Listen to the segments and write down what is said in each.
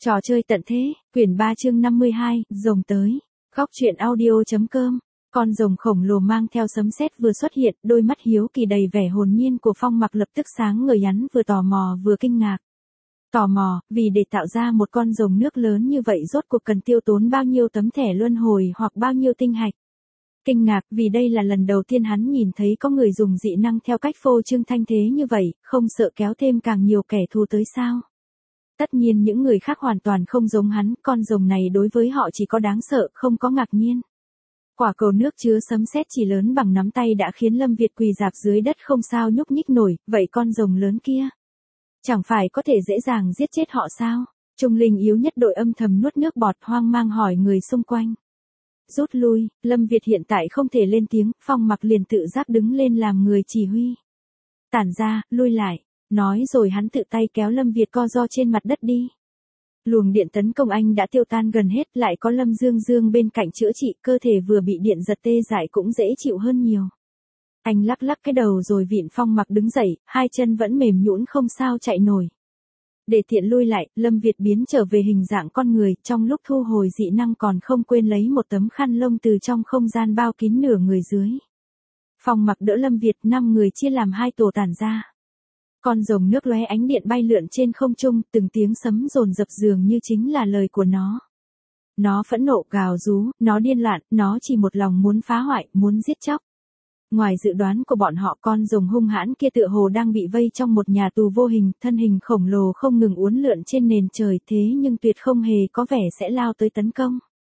Trò chơi tận thế, quyển 3 chương 52, rồng tới. Góc truyện audio.com. Con rồng khổng lồ mang theo sấm sét vừa xuất hiện, đôi mắt hiếu kỳ đầy vẻ hồn nhiên của Phong Mặc lập tức sáng ngời, hắn vừa tò mò vừa kinh ngạc. Tò mò, vì để tạo ra một con rồng nước lớn như vậy rốt cuộc cần tiêu tốn bao nhiêu tấm thẻ luân hồi hoặc bao nhiêu tinh hạch. Kinh ngạc, vì đây là lần đầu tiên hắn nhìn thấy có người dùng dị năng theo cách phô trương thanh thế như vậy, không sợ kéo thêm càng nhiều kẻ thù tới sao? Tất nhiên những người khác hoàn toàn không giống hắn, con rồng này đối với họ chỉ có đáng sợ, không có ngạc nhiên. Quả cầu nước chứa sấm sét chỉ lớn bằng nắm tay đã khiến Lâm Việt quỳ rạp dưới đất không sao nhúc nhích nổi, vậy con rồng lớn kia chẳng phải có thể dễ dàng giết chết họ sao? Trung linh yếu nhất đội âm thầm nuốt nước bọt, hoang mang hỏi người xung quanh. Rút lui, Lâm Việt hiện tại không thể lên tiếng, Phong Mặc liền tự giác đứng lên làm người chỉ huy. Tản ra, lui lại. Nói rồi hắn tự tay kéo Lâm Việt co ro trên mặt đất đi. Luồng điện tấn công anh đã tiêu tan gần hết, lại có Lâm Dương Dương bên cạnh chữa trị, cơ thể vừa bị điện giật tê dại cũng dễ chịu hơn nhiều. Anh lắc lắc cái đầu rồi vịn Phong Mặc đứng dậy, hai chân vẫn mềm nhũn không sao chạy nổi. Để tiện lui lại, Lâm Việt biến trở về hình dạng con người, trong lúc thu hồi dị năng còn không quên lấy một tấm khăn lông từ trong không gian bao kín nửa người dưới. Phong Mặc đỡ Lâm Việt, 5 người chia làm 2 tổ tản ra. Con rồng nước lóe ánh điện bay lượn trên không trung, từng tiếng sấm dồn dập dường như chính là lời của nó. Nó phẫn nộ gào rú, nó điên loạn, nó chỉ một lòng muốn phá hoại, muốn giết chóc. Ngoài dự đoán của bọn họ, con rồng hung hãn kia tựa hồ đang bị vây trong một nhà tù vô hình, thân hình khổng lồ không ngừng uốn lượn trên nền trời, thế nhưng tuyệt không hề có vẻ sẽ lao tới tấn công.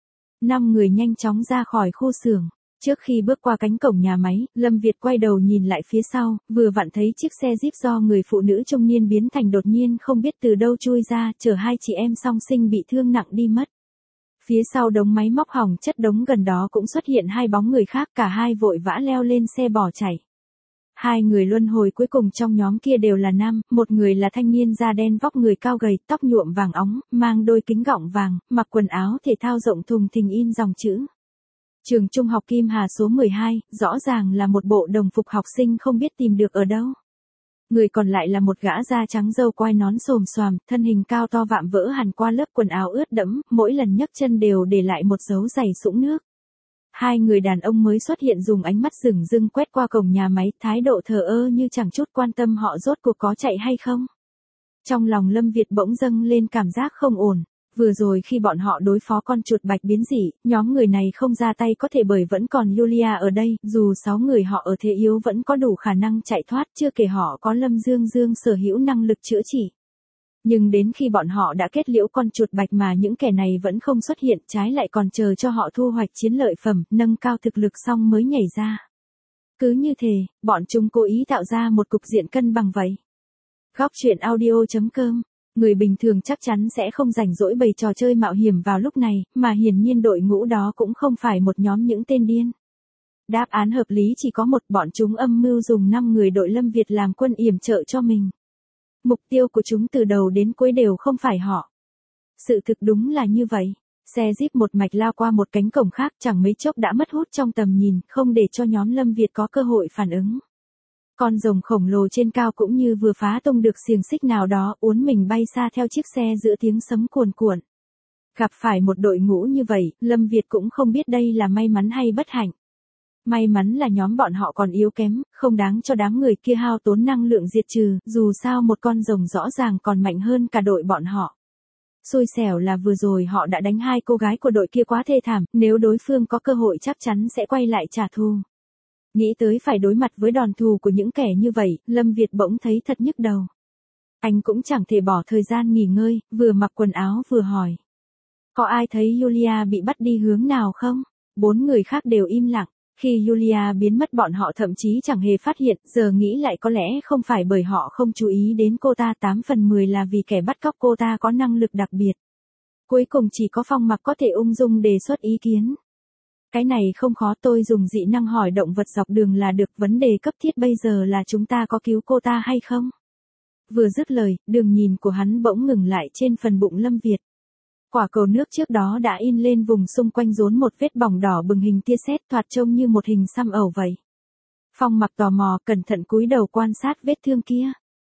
5 người nhanh chóng ra khỏi khu xưởng. Trước khi bước qua cánh cổng nhà máy, Lâm Việt quay đầu nhìn lại phía sau, vừa vặn thấy chiếc xe Jeep do người phụ nữ trung niên biến thành đột nhiên không biết từ đâu chui ra, chở 2 chị em song sinh bị thương nặng đi mất. Phía sau đống máy móc hỏng chất đống gần đó cũng xuất hiện 2 bóng người khác, cả hai vội vã leo lên xe bỏ chạy. 2 người luân hồi cuối cùng trong nhóm kia đều là nam, một người là thanh niên da đen vóc người cao gầy, tóc nhuộm vàng óng, mang đôi kính gọng vàng, mặc quần áo thể thao rộng thùng thình in dòng chữ. Trường trung học Kim Hà số 12, rõ ràng là một bộ đồng phục học sinh không biết tìm được ở đâu. Người còn lại là một gã da trắng râu quai nón xồm xoàm, thân hình cao to vạm vỡ hằn qua lớp quần áo ướt đẫm, mỗi lần nhấc chân đều để lại một dấu giày sũng nước. 2 người đàn ông mới xuất hiện dùng ánh mắt rừng rưng quét qua cổng nhà máy, thái độ thờ ơ như chẳng chút quan tâm họ rốt cuộc có chạy hay không. Trong lòng Lâm Việt bỗng dâng lên cảm giác không ổn. Vừa rồi khi bọn họ đối phó con chuột bạch biến dị, nhóm người này không ra tay có thể bởi vẫn còn Yulia ở đây, dù 6 người họ ở thế yếu vẫn có đủ khả năng chạy thoát, chưa kể họ có Lâm Dương Dương sở hữu năng lực chữa trị. Nhưng đến khi bọn họ đã kết liễu con chuột bạch mà những kẻ này vẫn không xuất hiện, trái lại còn chờ cho họ thu hoạch chiến lợi phẩm, nâng cao thực lực xong mới nhảy ra. Cứ như thế, bọn chúng cố ý tạo ra một cục diện cân bằng vậy. Góc truyện audio.com. Người bình thường chắc chắn sẽ không rảnh rỗi bày trò chơi mạo hiểm vào lúc này, mà hiển nhiên đội ngũ đó cũng không phải một nhóm những tên điên. Đáp án hợp lý chỉ có một, bọn chúng âm mưu dùng 5 người đội Lâm Việt làm quân yểm trợ cho mình. Mục tiêu của chúng từ đầu đến cuối đều không phải họ. Sự thực đúng là như vậy. Xe Jeep một mạch lao qua một cánh cổng khác, chẳng mấy chốc đã mất hút trong tầm nhìn, không để cho nhóm Lâm Việt có cơ hội phản ứng. Con rồng khổng lồ trên cao cũng như vừa phá tung được xiềng xích nào đó, uốn mình bay xa theo chiếc xe giữa tiếng sấm cuồn cuộn. Gặp phải một đội ngũ như vậy, Lâm Việt cũng không biết đây là may mắn hay bất hạnh. May mắn là nhóm bọn họ còn yếu kém, không đáng cho đám người kia hao tốn năng lượng diệt trừ, dù sao một con rồng rõ ràng còn mạnh hơn cả đội bọn họ. Xui xẻo là vừa rồi họ đã đánh 2 cô gái của đội kia quá thê thảm, nếu đối phương có cơ hội chắc chắn sẽ quay lại trả thù. Nghĩ tới phải đối mặt với đòn thù của những kẻ như vậy, Lâm Việt bỗng thấy thật nhức đầu. Anh cũng chẳng thể bỏ thời gian nghỉ ngơi, vừa mặc quần áo vừa hỏi. Có ai thấy Yulia bị bắt đi hướng nào không? 4 người khác đều im lặng. Khi Yulia biến mất bọn họ thậm chí chẳng hề phát hiện, giờ nghĩ lại có lẽ không phải bởi họ không chú ý đến cô ta, 8 phần 10 là vì kẻ bắt cóc cô ta có năng lực đặc biệt. Cuối cùng chỉ có Phong Mặc có thể ung dung đề xuất ý kiến. Cái này không khó, tôi dùng dị năng hỏi động vật dọc đường là được, vấn đề cấp thiết bây giờ là chúng ta có cứu cô ta hay không? Vừa dứt lời, đường nhìn của hắn bỗng ngừng lại trên phần bụng Lâm Việt. Quả cầu nước trước đó đã in lên vùng xung quanh rốn một vết bỏng đỏ bừng hình tia sét, thoạt trông như một hình xăm ẩu vậy. Phong Mặc tò mò, cẩn thận cúi đầu quan sát vết thương kia.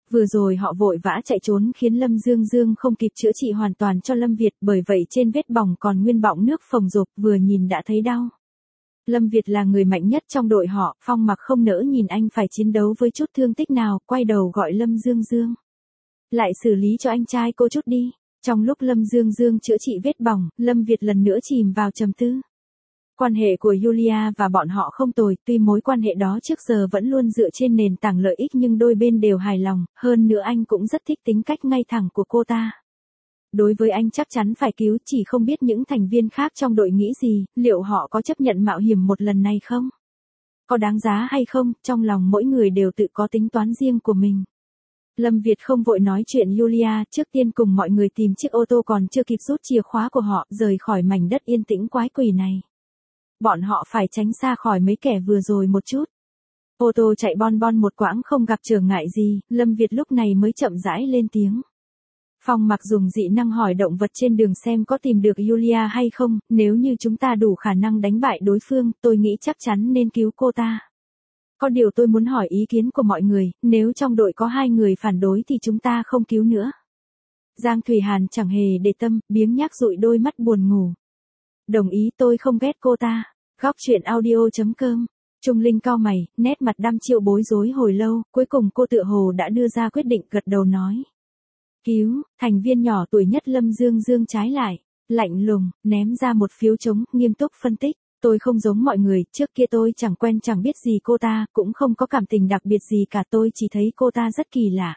Vừa rồi họ vội vã chạy trốn khiến Lâm Dương Dương không kịp chữa trị hoàn toàn cho Lâm Việt, bởi vậy trên vết bỏng còn nguyên bọng nước phồng rộp, vừa nhìn đã thấy đau. Lâm Việt là người mạnh nhất trong đội họ, Phong Mặc không nỡ nhìn anh phải chiến đấu với chút thương tích nào, quay đầu gọi Lâm Dương Dương. Lại xử lý cho anh trai cô chút đi. Trong lúc Lâm Dương Dương chữa trị vết bỏng, Lâm Việt lần nữa chìm vào trầm tư. Quan hệ của Yulia và bọn họ không tồi, tuy mối quan hệ đó trước giờ vẫn luôn dựa trên nền tảng lợi ích nhưng đôi bên đều hài lòng, hơn nữa anh cũng rất thích tính cách ngay thẳng của cô ta. Đối với anh chắc chắn phải cứu, chỉ không biết những thành viên khác trong đội nghĩ gì, liệu họ có chấp nhận mạo hiểm một lần này không? Có đáng giá hay không, trong lòng mỗi người đều tự có tính toán riêng của mình. Lâm Việt không vội nói chuyện Yulia, trước tiên cùng mọi người tìm chiếc ô tô còn chưa kịp rút chìa khóa của họ, rời khỏi mảnh đất yên tĩnh quái quỷ này. Bọn họ phải tránh xa khỏi mấy kẻ vừa rồi một chút. Ô tô chạy bon bon một quãng không gặp trở ngại gì, Lâm Việt lúc này mới chậm rãi lên tiếng. Phong Mặc dùng dị năng hỏi động vật trên đường xem có tìm được Yulia hay không, nếu như chúng ta đủ khả năng đánh bại đối phương, tôi nghĩ chắc chắn nên cứu cô ta. Có điều tôi muốn hỏi ý kiến của mọi người, nếu trong đội có 2 người phản đối thì chúng ta không cứu nữa. Giang Thủy Hàn chẳng hề để tâm, biếng nhác dụi đôi mắt buồn ngủ. Đồng ý, tôi không ghét cô ta. Góc truyện audio.com. Trung Linh cau mày, nét mặt đăm chiêu bối rối hồi lâu, cuối cùng cô tựa hồ đã đưa ra quyết định, gật đầu nói. Cứu. Thành viên nhỏ tuổi nhất Lâm Dương Dương trái lại, lạnh lùng, ném ra một phiếu trống, nghiêm túc phân tích. Tôi không giống mọi người, trước kia tôi chẳng quen chẳng biết gì cô ta, cũng không có cảm tình đặc biệt gì cả, tôi chỉ thấy cô ta rất kỳ lạ.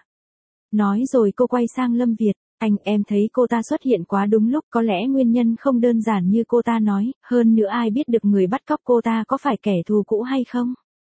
Nói rồi cô quay sang Lâm Việt, em thấy cô ta xuất hiện quá đúng lúc, có lẽ nguyên nhân không đơn giản như cô ta nói, hơn nữa ai biết được người bắt cóc cô ta có phải kẻ thù cũ hay không.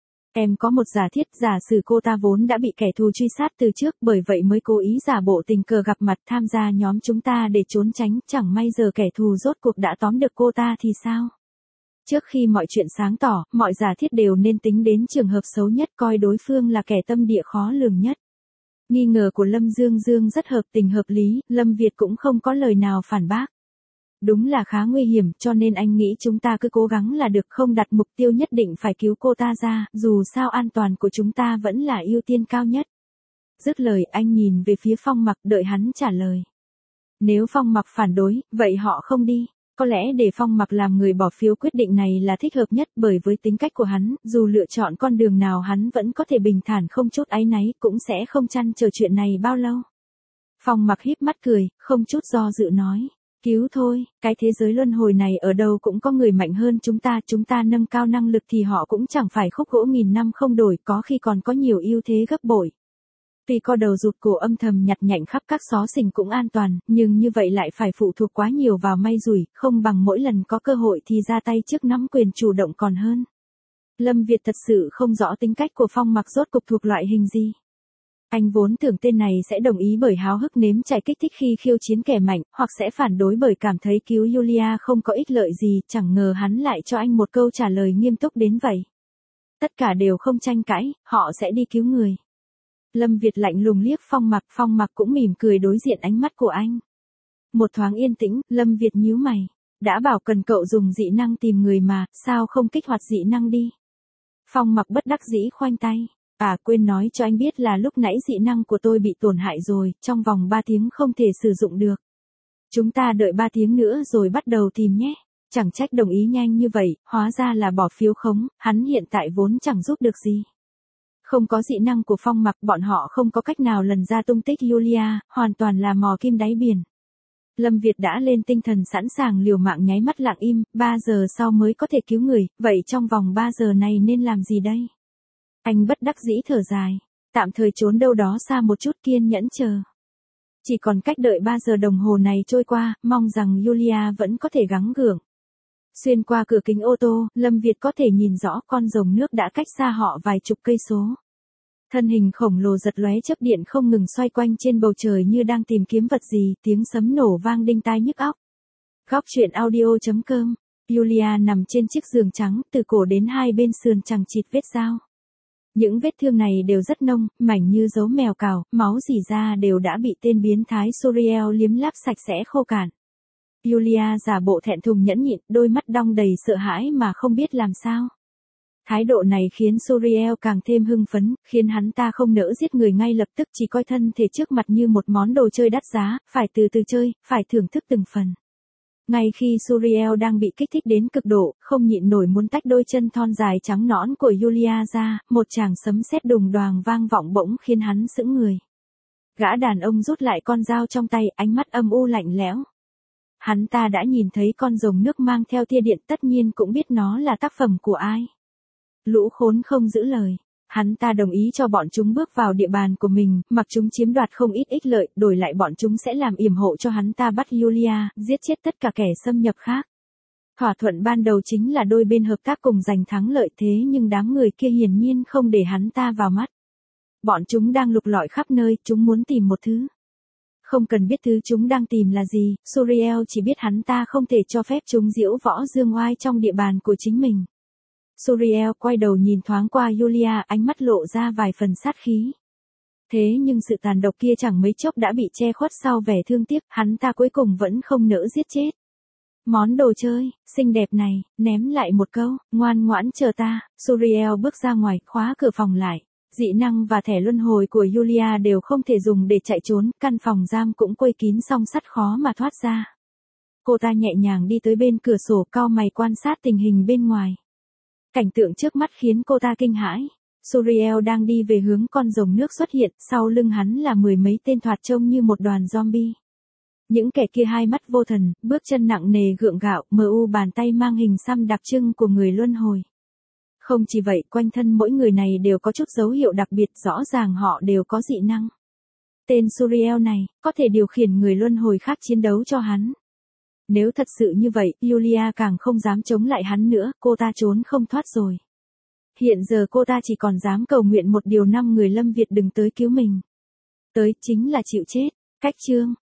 Em có một giả thiết, giả sử cô ta vốn đã bị kẻ thù truy sát từ trước, bởi vậy mới cố ý giả bộ tình cờ gặp mặt tham gia nhóm chúng ta để trốn tránh, chẳng may giờ kẻ thù rốt cuộc đã tóm được cô ta thì sao? Trước khi mọi chuyện sáng tỏ, mọi giả thiết đều nên tính đến trường hợp xấu nhất, coi đối phương là kẻ tâm địa khó lường nhất. Nghi ngờ của Lâm Dương Dương rất hợp tình hợp lý, Lâm Việt cũng không có lời nào phản bác. Đúng là khá nguy hiểm, cho nên anh nghĩ chúng ta cứ cố gắng là được, không đặt mục tiêu nhất định phải cứu cô ta ra, dù sao an toàn của chúng ta vẫn là ưu tiên cao nhất. Dứt lời anh nhìn về phía Phong Mặc đợi hắn trả lời. Nếu Phong Mặc phản đối, vậy họ không đi. Có lẽ để Phong Mặc làm người bỏ phiếu quyết định này là thích hợp nhất, bởi với tính cách của hắn, dù lựa chọn con đường nào hắn vẫn có thể bình thản không chút áy náy, cũng sẽ không trăn trở chuyện này bao lâu. Phong Mặc híp mắt cười, không chút do dự nói. Cứu thôi, cái thế giới luân hồi này ở đâu cũng có người mạnh hơn chúng ta nâng cao năng lực thì họ cũng chẳng phải khúc gỗ nghìn năm không đổi, có khi còn có nhiều ưu thế gấp bội. Tuy co đầu rụt cổ âm thầm nhặt nhạnh khắp các xó xỉnh cũng an toàn, nhưng như vậy lại phải phụ thuộc quá nhiều vào may rủi, không bằng mỗi lần có cơ hội thì ra tay trước nắm quyền chủ động còn hơn. Lâm Việt thật sự không rõ tính cách của Phong Mặc rốt cục thuộc loại hình gì. Anh vốn tưởng tên này sẽ đồng ý bởi háo hức nếm trải kích thích khi khiêu chiến kẻ mạnh, hoặc sẽ phản đối bởi cảm thấy cứu Yulia không có ích lợi gì, chẳng ngờ hắn lại cho anh một câu trả lời nghiêm túc đến vậy. Tất cả đều không tranh cãi, họ sẽ đi cứu người. Lâm Việt lạnh lùng liếc Phong Mặc cũng mỉm cười đối diện ánh mắt của anh. Một thoáng yên tĩnh, Lâm Việt nhíu mày. Đã bảo cần cậu dùng dị năng tìm người mà, sao không kích hoạt dị năng đi? Phong Mặc bất đắc dĩ khoanh tay. Quên nói cho anh biết là lúc nãy dị năng của tôi bị tổn hại rồi, trong vòng 3 tiếng không thể sử dụng được. Chúng ta đợi 3 tiếng nữa rồi bắt đầu tìm nhé. Chẳng trách đồng ý nhanh như vậy, hóa ra là bỏ phiếu khống, hắn hiện tại vốn chẳng giúp được gì. Không có dị năng của Phong Mặc, bọn họ không có cách nào lần ra tung tích Yulia, hoàn toàn là mò kim đáy biển. Lâm Việt đã lên tinh thần sẵn sàng liều mạng, nháy mắt lặng im, 3 giờ sau mới có thể cứu người, vậy trong vòng 3 giờ này nên làm gì đây? Anh bất đắc dĩ thở dài, tạm thời trốn đâu đó xa một chút, kiên nhẫn chờ. Chỉ còn cách đợi 3 giờ đồng hồ này trôi qua, mong rằng Yulia vẫn có thể gắng gượng. Xuyên qua cửa kính ô tô, Lâm Việt có thể nhìn rõ con rồng nước đã cách xa họ vài chục cây số. Thân hình khổng lồ giật lóe chớp điện không ngừng xoay quanh trên bầu trời như đang tìm kiếm vật gì, tiếng sấm nổ vang đinh tai nhức óc. Góc truyện audio.com. Yulia nằm trên chiếc giường trắng, từ cổ đến hai bên sườn chằng chịt vết dao. Những vết thương này đều rất nông, mảnh như dấu mèo cào, máu rỉ ra đều đã bị tên biến thái Suriel liếm láp sạch sẽ khô cạn. Yulia giả bộ thẹn thùng nhẫn nhịn, đôi mắt đong đầy sợ hãi mà không biết làm sao. Thái độ này khiến Suriel càng thêm hưng phấn, khiến hắn ta không nỡ giết người ngay lập tức, chỉ coi thân thể trước mặt như một món đồ chơi đắt giá, phải từ từ chơi, phải thưởng thức từng phần. Ngay khi Suriel đang bị kích thích đến cực độ, không nhịn nổi muốn tách đôi chân thon dài trắng nõn của Julia ra, một tràng sấm sét đùng đoàng vang vọng bỗng khiến hắn sững người. Gã đàn ông rút lại con dao trong tay, ánh mắt âm u lạnh lẽo. Hắn ta đã nhìn thấy con rồng nước mang theo tia điện, tất nhiên cũng biết nó là tác phẩm của ai. Lũ khốn không giữ lời. Hắn ta đồng ý cho bọn chúng bước vào địa bàn của mình, mặc chúng chiếm đoạt không ít ích lợi, đổi lại bọn chúng sẽ làm yểm hộ cho hắn ta bắt Julia, giết chết tất cả kẻ xâm nhập khác. Thỏa thuận ban đầu chính là đôi bên hợp tác cùng giành thắng lợi, thế nhưng đám người kia hiển nhiên không để hắn ta vào mắt. Bọn chúng đang lục lọi khắp nơi, chúng muốn tìm một thứ. Không cần biết thứ chúng đang tìm là gì, Suriel chỉ biết hắn ta không thể cho phép chúng diễu võ dương oai trong địa bàn của chính mình. Suriel quay đầu nhìn thoáng qua Julia, ánh mắt lộ ra vài phần sát khí. Thế nhưng sự tàn độc kia chẳng mấy chốc đã bị che khuất sau vẻ thương tiếc, hắn ta cuối cùng vẫn không nỡ giết chết. Món đồ chơi, xinh đẹp này, ném lại một câu, ngoan ngoãn chờ ta. Suriel bước ra ngoài, khóa cửa phòng lại. Dị năng và thẻ luân hồi của Julia đều không thể dùng để chạy trốn, căn phòng giam cũng quây kín song sắt khó mà thoát ra. Cô ta nhẹ nhàng đi tới bên cửa sổ, cau mày quan sát tình hình bên ngoài. Cảnh tượng trước mắt khiến cô ta kinh hãi. Suriel đang đi về hướng con rồng nước xuất hiện, sau lưng hắn là mười mấy tên thoạt trông như một đoàn zombie. Những kẻ kia hai mắt vô thần, bước chân nặng nề gượng gạo, mờ u bàn tay mang hình xăm đặc trưng của người luân hồi. Không chỉ vậy, quanh thân mỗi người này đều có chút dấu hiệu đặc biệt, rõ ràng họ đều có dị năng. Tên Suriel này, có thể điều khiển người luân hồi khác chiến đấu cho hắn. Nếu thật sự như vậy, Julia càng không dám chống lại hắn nữa, cô ta trốn không thoát rồi. Hiện giờ cô ta chỉ còn dám cầu nguyện một điều, 5 người Lâm Việt đừng tới cứu mình. Tới chính là chịu chết. Cách chương